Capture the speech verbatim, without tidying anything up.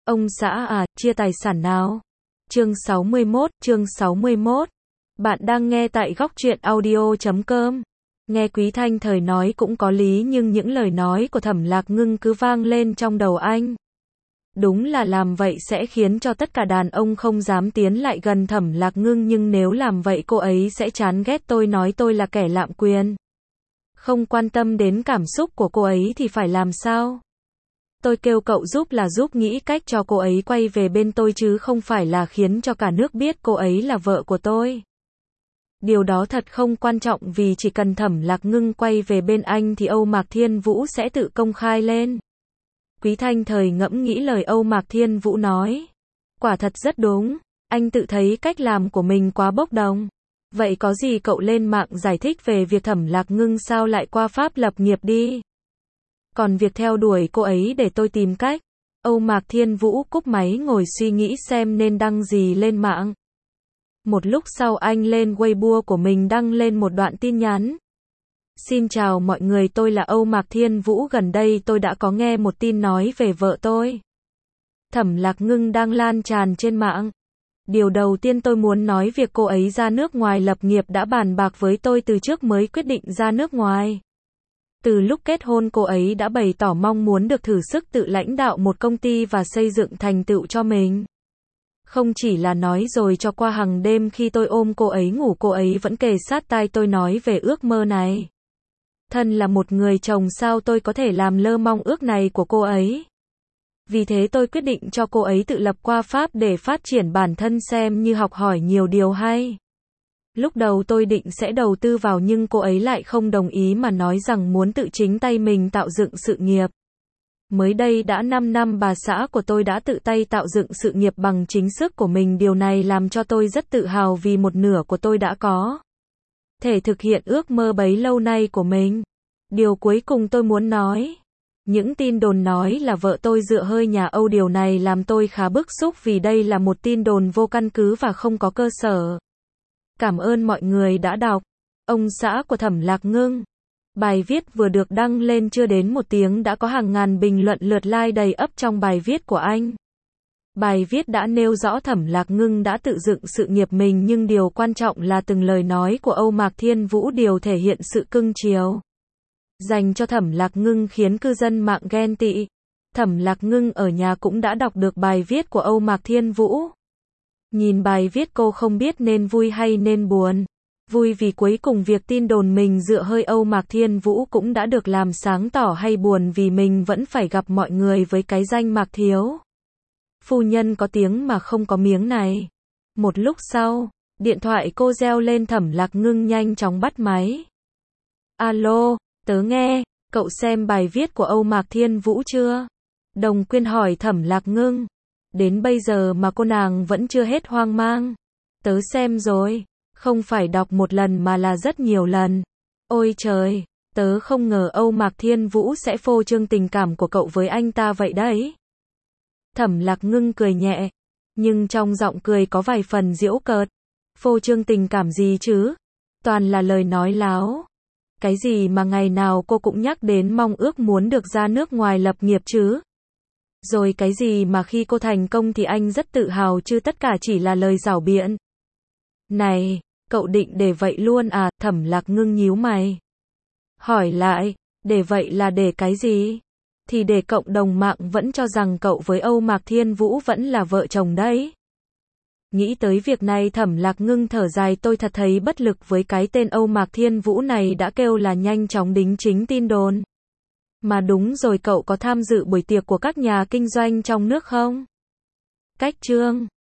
Ông xã à, chia tài sản nào? Chương sáu mươi mốt, chương sáu mươi mốt. Bạn đang nghe tại góc truyện audio chấm com. Nghe Quý Thanh Thời nói cũng có lý, nhưng những lời nói của Thẩm Lạc Ngưng cứ vang lên trong đầu anh. Đúng là làm vậy sẽ khiến cho tất cả đàn ông không dám tiến lại gần Thẩm Lạc Ngưng, nhưng nếu làm vậy cô ấy sẽ chán ghét tôi, nói tôi là kẻ lạm quyền. Không quan tâm đến cảm xúc của cô ấy thì phải làm sao? Tôi kêu cậu giúp là giúp nghĩ cách cho cô ấy quay về bên tôi, chứ không phải là khiến cho cả nước biết cô ấy là vợ của tôi. Điều đó thật không quan trọng, vì chỉ cần Thẩm Lạc Ngưng quay về bên anh thì Âu Mạc Thiên Vũ sẽ tự công khai lên. Quý Thanh Thời ngẫm nghĩ lời Âu Mạc Thiên Vũ nói. Quả thật rất đúng, anh tự thấy cách làm của mình quá bốc đồng. Vậy có gì cậu lên mạng giải thích về việc Thẩm Lạc Ngưng sao lại qua Pháp lập nghiệp đi. Còn việc theo đuổi cô ấy để tôi tìm cách. Âu Mạc Thiên Vũ cúp máy ngồi suy nghĩ xem nên đăng gì lên mạng. Một lúc sau anh lên Weibo của mình đăng lên một đoạn tin nhắn. Xin chào mọi người, tôi là Âu Mạc Thiên Vũ, gần đây tôi đã có nghe một tin nói về vợ tôi. Thẩm Lạc Ngưng đang lan tràn trên mạng. Điều đầu tiên tôi muốn nói, việc cô ấy ra nước ngoài lập nghiệp đã bàn bạc với tôi từ trước mới quyết định ra nước ngoài. Từ lúc kết hôn cô ấy đã bày tỏ mong muốn được thử sức tự lãnh đạo một công ty và xây dựng thành tựu cho mình. Không chỉ là nói rồi cho qua, hàng đêm khi tôi ôm cô ấy ngủ, cô ấy vẫn kề sát tai tôi nói về ước mơ này. Thân là một người chồng, sao tôi có thể làm lơ mong ước này của cô ấy. Vì thế tôi quyết định cho cô ấy tự lập qua Pháp để phát triển bản thân, xem như học hỏi nhiều điều hay. Lúc đầu tôi định sẽ đầu tư vào, nhưng cô ấy lại không đồng ý mà nói rằng muốn tự chính tay mình tạo dựng sự nghiệp. Mới đây đã năm năm bà xã của tôi đã tự tay tạo dựng sự nghiệp bằng chính sức của mình, điều này làm cho tôi rất tự hào, vì một nửa của tôi đã có thể thực hiện ước mơ bấy lâu nay của mình. Điều cuối cùng tôi muốn nói, những tin đồn nói là vợ tôi dựa hơi nhà Âu, điều này làm tôi khá bức xúc, vì đây là một tin đồn vô căn cứ và không có cơ sở. Cảm ơn mọi người đã đọc. Ông xã của Thẩm Lạc Ngưng. Bài viết vừa được đăng lên chưa đến một tiếng đã có hàng ngàn bình luận lượt like đầy ắp trong bài viết của anh. Bài viết đã nêu rõ Thẩm Lạc Ngưng đã tự dựng sự nghiệp mình, nhưng điều quan trọng là từng lời nói của Âu Mạc Thiên Vũ đều thể hiện sự cưng chiều dành cho Thẩm Lạc Ngưng, khiến cư dân mạng ghen tị. Thẩm Lạc Ngưng ở nhà cũng đã đọc được bài viết của Âu Mạc Thiên Vũ. Nhìn bài viết cô không biết nên vui hay nên buồn. Vui vì cuối cùng việc tin đồn mình dựa hơi Âu Mạc Thiên Vũ cũng đã được làm sáng tỏ, hay buồn vì mình vẫn phải gặp mọi người với cái danh Mạc thiếu phu nhân có tiếng mà không có miếng này. Một lúc sau, điện thoại cô reo lên, Thẩm Lạc Ngưng nhanh chóng bắt máy. Alo, tớ nghe, cậu xem bài viết của Âu Mạc Thiên Vũ chưa? Đồng Quyên hỏi Thẩm Lạc Ngưng. Đến bây giờ mà cô nàng vẫn chưa hết hoang mang. Tớ xem rồi, không phải đọc một lần mà là rất nhiều lần. Ôi trời, tớ không ngờ Âu Mạc Thiên Vũ sẽ phô trương tình cảm của cậu với anh ta vậy đấy. Thẩm Lạc Ngưng cười nhẹ, nhưng trong giọng cười có vài phần giễu cợt. Phô trương tình cảm gì chứ? Toàn là lời nói láo. Cái gì mà ngày nào cô cũng nhắc đến mong ước muốn được ra nước ngoài lập nghiệp chứ? Rồi cái gì mà khi cô thành công thì anh rất tự hào chứ, tất cả chỉ là lời giảo biện. Này, cậu định để vậy luôn à? Thẩm Lạc Ngưng nhíu mày. Hỏi lại, để vậy là để cái gì? Thì để cộng đồng mạng vẫn cho rằng cậu với Âu Mạc Thiên Vũ vẫn là vợ chồng đấy. Nghĩ tới việc này Thẩm Lạc Ngưng thở dài, tôi thật thấy bất lực với cái tên Âu Mạc Thiên Vũ này, đã kêu là nhanh chóng đính chính tin đồn. Mà đúng rồi, cậu có tham dự buổi tiệc của các nhà kinh doanh trong nước không? Cách chương